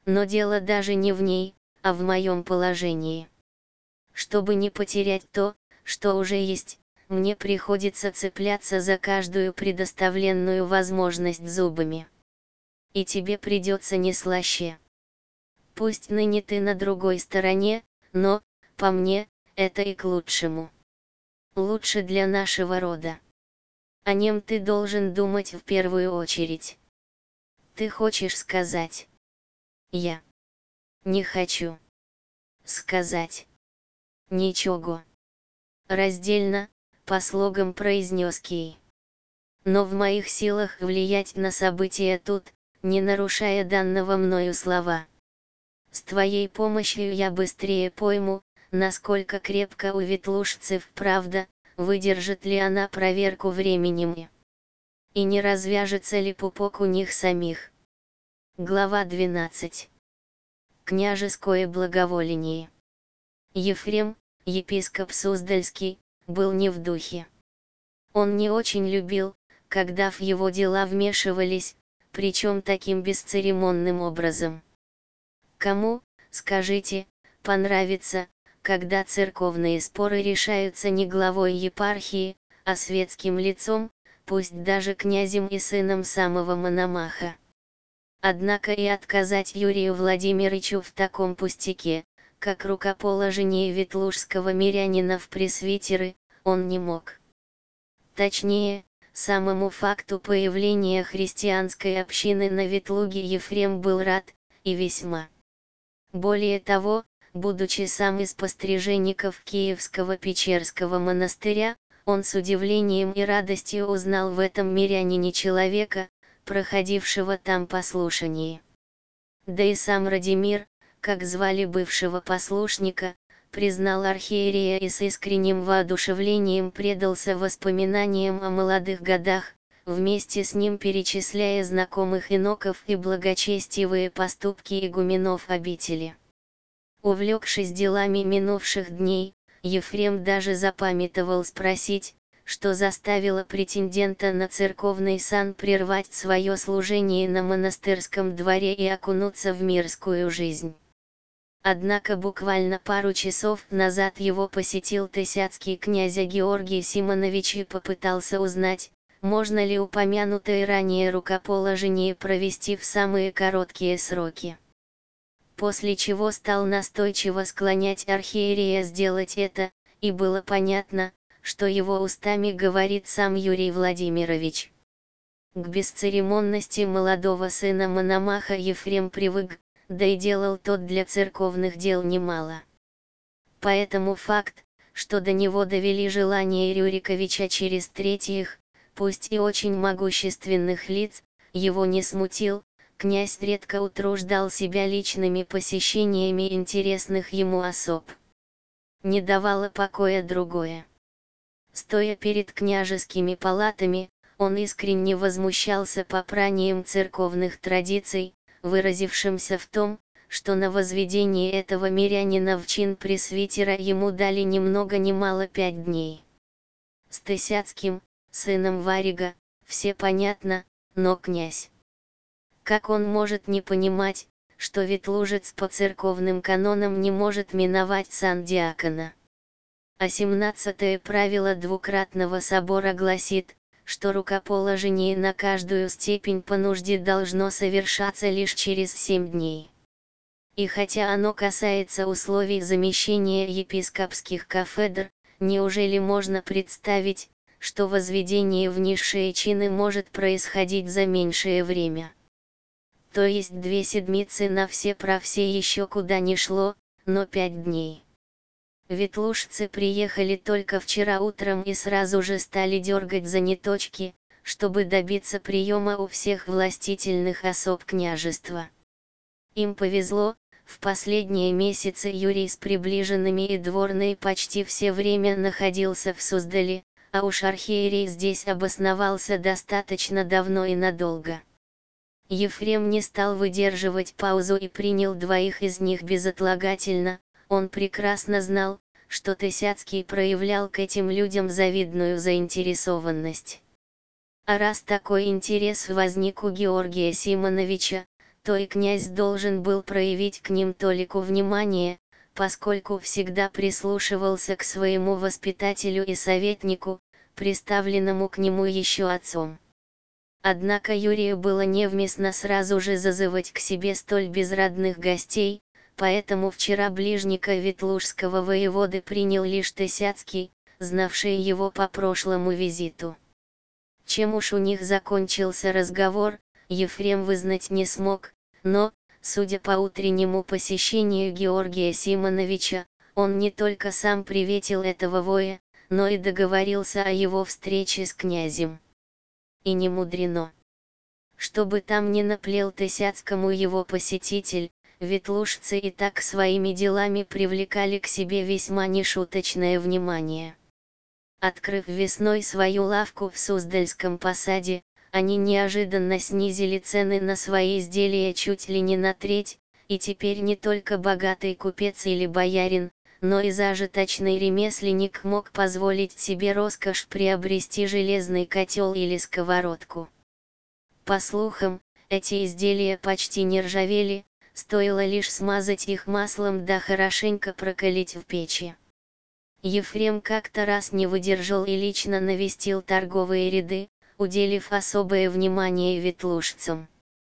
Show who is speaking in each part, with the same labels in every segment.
Speaker 1: но дело даже не в ней, а в моем положении. Чтобы не потерять то, что уже есть, мне приходится цепляться за каждую предоставленную возможность зубами. И тебе придется не слаще. Пусть ныне ты на другой стороне, но, по мне, это и к лучшему. Лучше для нашего рода. О нем ты должен думать в первую очередь. Ты хочешь сказать? Я не хочу сказать ничего. Раздельно, по слогам произнес Кей. Но в моих силах влиять на события тут, не нарушая данного мною слова. С твоей помощью я быстрее пойму, насколько крепко у ветлужцев правда, выдержит ли она проверку временем и не развяжется ли пупок у них самих. Глава 12. Княжеское благоволение. Ефрем, епископ Суздальский, был не в духе. Он не очень любил, когда в его дела вмешивались, причем таким бесцеремонным образом. Кому, скажите, понравится, когда церковные споры решаются не главой епархии, а светским лицом, пусть даже князем и сыном самого Мономаха. Однако и отказать Юрию Владимировичу в таком пустяке, как рукоположение ветлужского мирянина в пресвитеры, он не мог. Точнее, самому факту появления христианской общины на Ветлуге Ефрем был рад, и весьма. Более того, будучи сам из постриженников Киевского Печерского монастыря, он с удивлением и радостью узнал в этом мирянине человека, проходившего там послушание. Да и сам Радимир, как звали бывшего послушника, признал архиерея и с искренним воодушевлением предался воспоминаниям о молодых годах, вместе с ним перечисляя знакомых иноков и благочестивые поступки игуменов обители. Увлекшись делами минувших дней, Ефрем даже запамятовал спросить, что заставило претендента на церковный сан прервать свое служение на монастырском дворе и окунуться в мирскую жизнь. Однако буквально пару часов назад его посетил тысяцкий князя Георгий Симонович и попытался узнать, можно ли упомянутое ранее рукоположение провести в самые короткие сроки. После чего стал настойчиво склонять архиерея сделать это, и было понятно, что его устами говорит сам Юрий Владимирович. К бесцеремонности молодого сына Мономаха Ефрем привык, да и делал тот для церковных дел немало. Поэтому факт, что до него довели желание Рюриковича через третьих, пусть и очень могущественных лиц, его не смутил. Князь редко утруждал себя личными посещениями интересных ему особ. Не давало покоя другое. Стоя перед княжескими палатами, он искренне возмущался попранием церковных традиций, выразившимся в том, что на возведение этого мирянина в чин пресвитера ему дали ни много ни мало 5 дней. С Тысяцким, сыном Варига, все понятно, но князь. Как он может не понимать, что ветлужец по церковным канонам не может миновать сан диакона? А 17-е правило двукратного собора гласит, что рукоположение на каждую степень по нужде должно совершаться лишь через 7 дней. И хотя оно касается условий замещения епископских кафедр, неужели можно представить, что возведение в низшие чины может происходить за меньшее время? То есть 2 седмицы на все про все еще куда ни шло, но 5 дней. Ветлужцы приехали только вчера утром и сразу же стали дергать за ниточки, чтобы добиться приема у всех властительных особ княжества. Им повезло, в последние месяцы Юрий с приближенными и дворной почти все время находился в Суздале, а уж архиерей здесь обосновался достаточно давно и надолго. Ефрем не стал выдерживать паузу и принял 2 из них безотлагательно. Он прекрасно знал, что Тысяцкий проявлял к этим людям завидную заинтересованность. А раз такой интерес возник у Георгия Симоновича, то и князь должен был проявить к ним толику внимания, поскольку всегда прислушивался к своему воспитателю и советнику, приставленному к нему еще отцом. Однако Юрию было невместно сразу же зазывать к себе столь безрадных гостей, поэтому вчера ближника ветлужского воеводы принял лишь Тысяцкий, знавший его по прошлому визиту. Чем уж у них закончился разговор, Ефрем вызнать не смог, но, судя по утреннему посещению Георгия Симоновича, он не только сам приветил этого воя, но и договорился о его встрече с князем. И не мудрено. Что бы там ни наплел Тысяцкому его посетитель, ветлужцы и так своими делами привлекали к себе весьма нешуточное внимание. Открыв весной свою лавку в Суздальском посаде, они неожиданно снизили цены на свои изделия чуть ли не на треть, и теперь не только богатый купец или боярин, но и зажиточный ремесленник мог позволить себе роскошь приобрести железный котел или сковородку. По слухам, эти изделия почти не ржавели, стоило лишь смазать их маслом да хорошенько прокалить в печи. Ефрем как-то раз не выдержал и лично навестил торговые ряды, уделив особое внимание ветлужцам.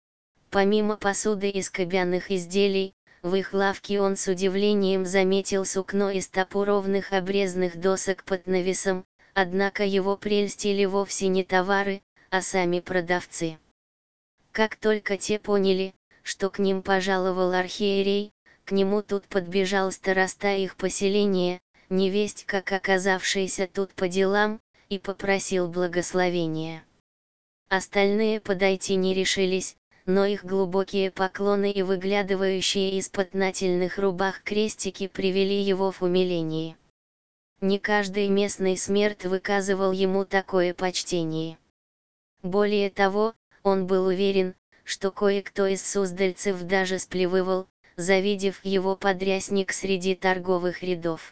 Speaker 1: Помимо посуды и скобяных изделий, в их лавке он с удивлением заметил сукно из топоровных обрезных досок под навесом, однако его прельстили вовсе не товары, а сами продавцы. Как только те поняли, что к ним пожаловал архиерей, к нему тут подбежал староста их поселения, невесть как оказавшийся тут по делам, и попросил благословения. Остальные подойти не решились, но их глубокие поклоны и выглядывающие из-под нательных рубах крестики привели его в умиление. Не каждый местный смерд выказывал ему такое почтение. Более того, он был уверен, что кое-кто из суздальцев даже сплевывал, завидев его подрясник среди торговых рядов.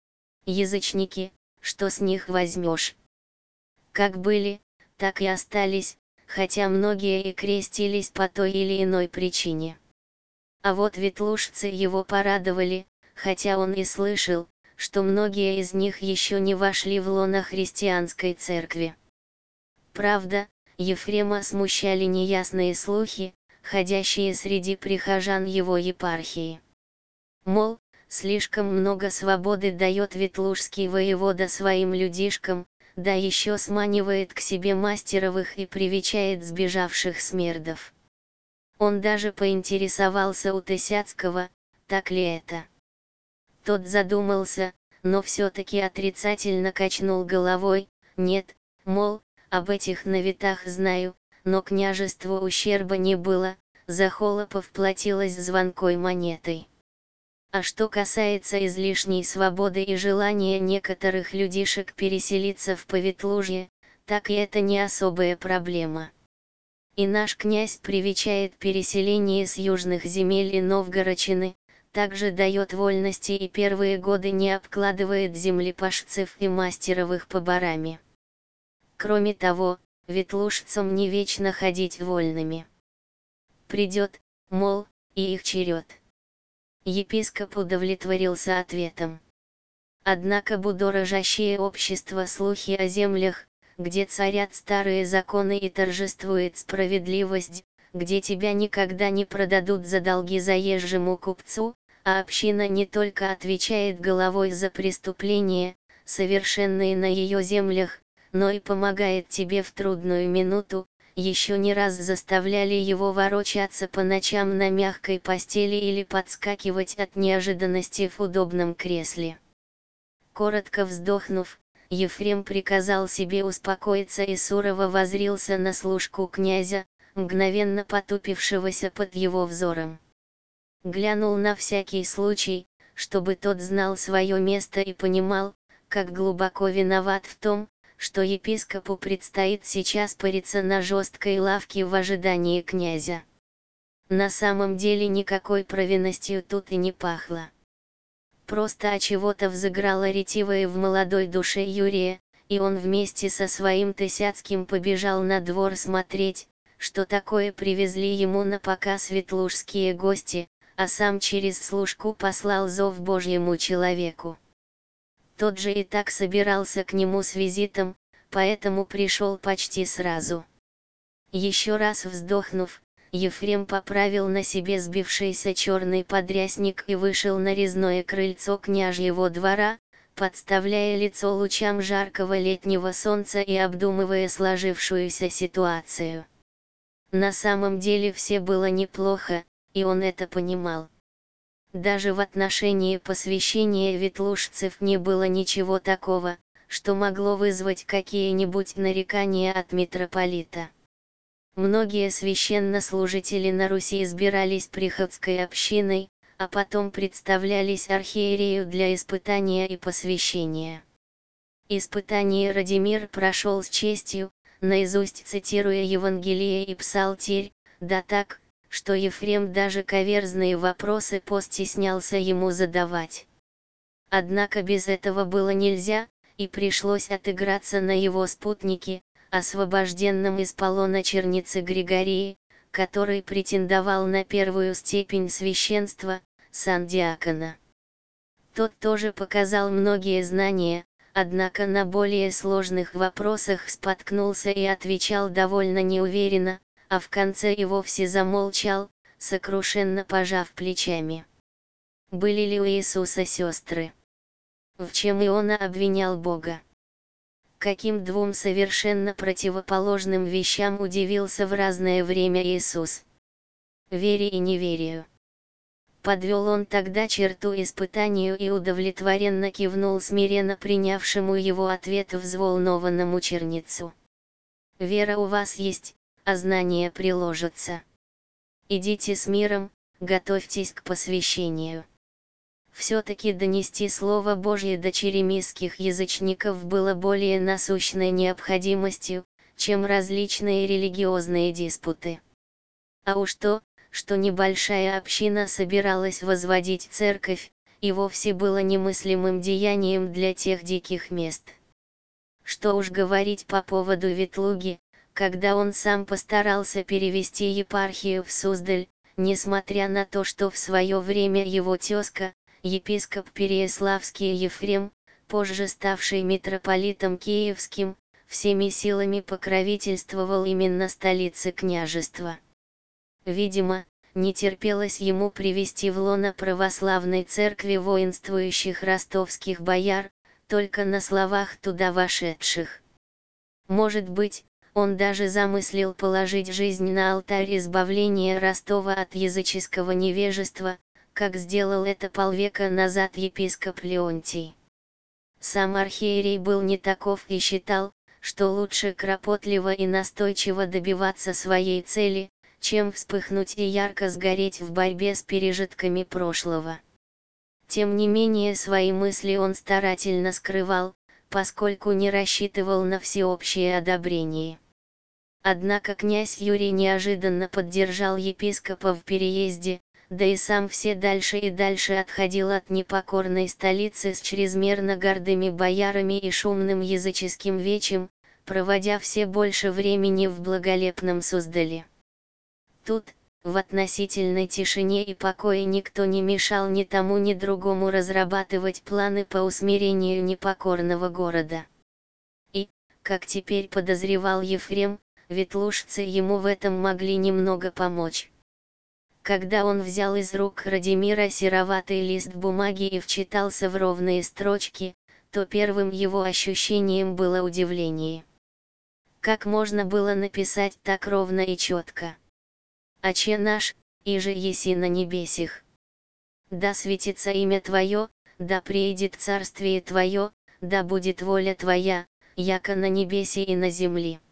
Speaker 1: Язычники, что с них возьмешь? Как были, так и остались, хотя многие и крестились по той или иной причине. А вот ветлужцы его порадовали, хотя он и слышал, что многие из них еще не вошли в лоно христианской церкви. Правда, Ефрема смущали неясные слухи, ходящие среди прихожан его епархии. Мол, слишком много свободы дает ветлужский воевода своим людишкам, да еще сманивает к себе мастеровых и привечает сбежавших смердов. Он даже поинтересовался у Тысяцкого, так ли это. Тот задумался, но все-таки отрицательно качнул головой: нет, мол, об этих наветах знаю, но княжеству ущерба не было, за холопов платилось звонкой монетой. А что касается излишней свободы и желания некоторых людишек переселиться в Поветлужье, так и это не особая проблема. И наш князь привечает переселение с южных земель и Новгородчины, также дает вольности и первые годы не обкладывает землепашцев и мастеровых поборами. Кроме того, ветлужцам не вечно ходить вольными. Придет, мол, и их черед. Епископ удовлетворился ответом. Однако будоражащее общество слухи о землях, где царят старые законы и торжествует справедливость, где тебя никогда не продадут за долги заезжему купцу, а община не только отвечает головой за преступления, совершенные на ее землях, но и помогает тебе в трудную минуту, еще не раз заставляли его ворочаться по ночам на мягкой постели или подскакивать от неожиданности в удобном кресле. Коротко вздохнув, Ефрем приказал себе успокоиться и сурово воззрился на служку князя, мгновенно потупившегося под его взором. Глянул на всякий случай, чтобы тот знал свое место и понимал, как глубоко виноват в том, что епископу предстоит сейчас париться на жесткой лавке в ожидании князя. На самом деле никакой провинностью тут и не пахло. Просто от чего-то взыграло ретивое в молодой душе Юрия, и он вместе со своим Тысяцким побежал на двор смотреть, что такое привезли ему на показ ветлужские гости, а сам через служку послал зов Божьему человеку. Тот же и так собирался к нему с визитом, поэтому пришел почти сразу. Еще раз вздохнув, Ефрем поправил на себе сбившийся черный подрясник и вышел на резное крыльцо княжьего двора, подставляя лицо лучам жаркого летнего солнца и обдумывая сложившуюся ситуацию. На самом деле все было неплохо, и он это понимал. Даже в отношении посвящения ветлужцев не было ничего такого, что могло вызвать какие-нибудь нарекания от митрополита. Многие священнослужители на Руси избирались приходской общиной, а потом представлялись архиерею для испытания и посвящения. Испытание Радимир прошел с честью, наизусть цитируя Евангелие и Псалтирь, да так, что Ефрем даже каверзные вопросы постеснялся ему задавать. Однако без этого было нельзя, и пришлось отыграться на его спутнике, освобожденном из полона черницы Григории, который претендовал на первую степень священства, сан диакона. Тот тоже показал многие знания, однако на более сложных вопросах споткнулся и отвечал довольно неуверенно, а в конце и вовсе замолчал, сокрушенно пожав плечами. Были ли у Иисуса сестры? В чем Иона обвинял Бога? Каким двум совершенно противоположным вещам удивился в разное время Иисус? Вере и неверию. Подвел он тогда черту испытанию и удовлетворенно кивнул смиренно принявшему его ответ взволнованному черницу. Вера у вас есть, а знания приложатся. Идите с миром, готовьтесь к посвящению. Все-таки донести Слово Божье до черемисских язычников было более насущной необходимостью, чем различные религиозные диспуты. А уж то, что небольшая община собиралась возводить церковь, и вовсе было немыслимым деянием для тех диких мест. Что уж говорить по поводу Ветлуги, когда он сам постарался перевести епархию в Суздаль, несмотря на то, что в свое время его тезка, епископ Переяславский Ефрем, позже ставший митрополитом Киевским, всеми силами покровительствовал именно столице княжества. Видимо, не терпелось ему привести в лоно православной церкви воинствующих ростовских бояр, только на словах туда вошедших. Может быть, он даже замыслил положить жизнь на алтарь избавления Ростова от языческого невежества, как сделал это полвека назад епископ Леонтий. Сам архиерей был не таков и считал, что лучше кропотливо и настойчиво добиваться своей цели, чем вспыхнуть и ярко сгореть в борьбе с пережитками прошлого. Тем не менее свои мысли он старательно скрывал, поскольку не рассчитывал на всеобщее одобрение. Однако князь Юрий неожиданно поддержал епископа в переезде, да и сам все дальше и дальше отходил от непокорной столицы с чрезмерно гордыми боярами и шумным языческим вечем, проводя все больше времени в благолепном Суздале. Тут, в относительной тишине и покое никто не мешал ни тому ни другому разрабатывать планы по усмирению непокорного города. И, как теперь подозревал Ефрем, ветлужцы ему в этом могли немного помочь. Когда он взял из рук Радимира сероватый лист бумаги и вчитался в ровные строчки, то первым его ощущением было удивление. Как можно было написать так ровно и четко? «Отче наш, иже еси на небесих. Да светится имя Твое, да приидет царствие Твое, да будет воля Твоя, яко на небесе и на земле».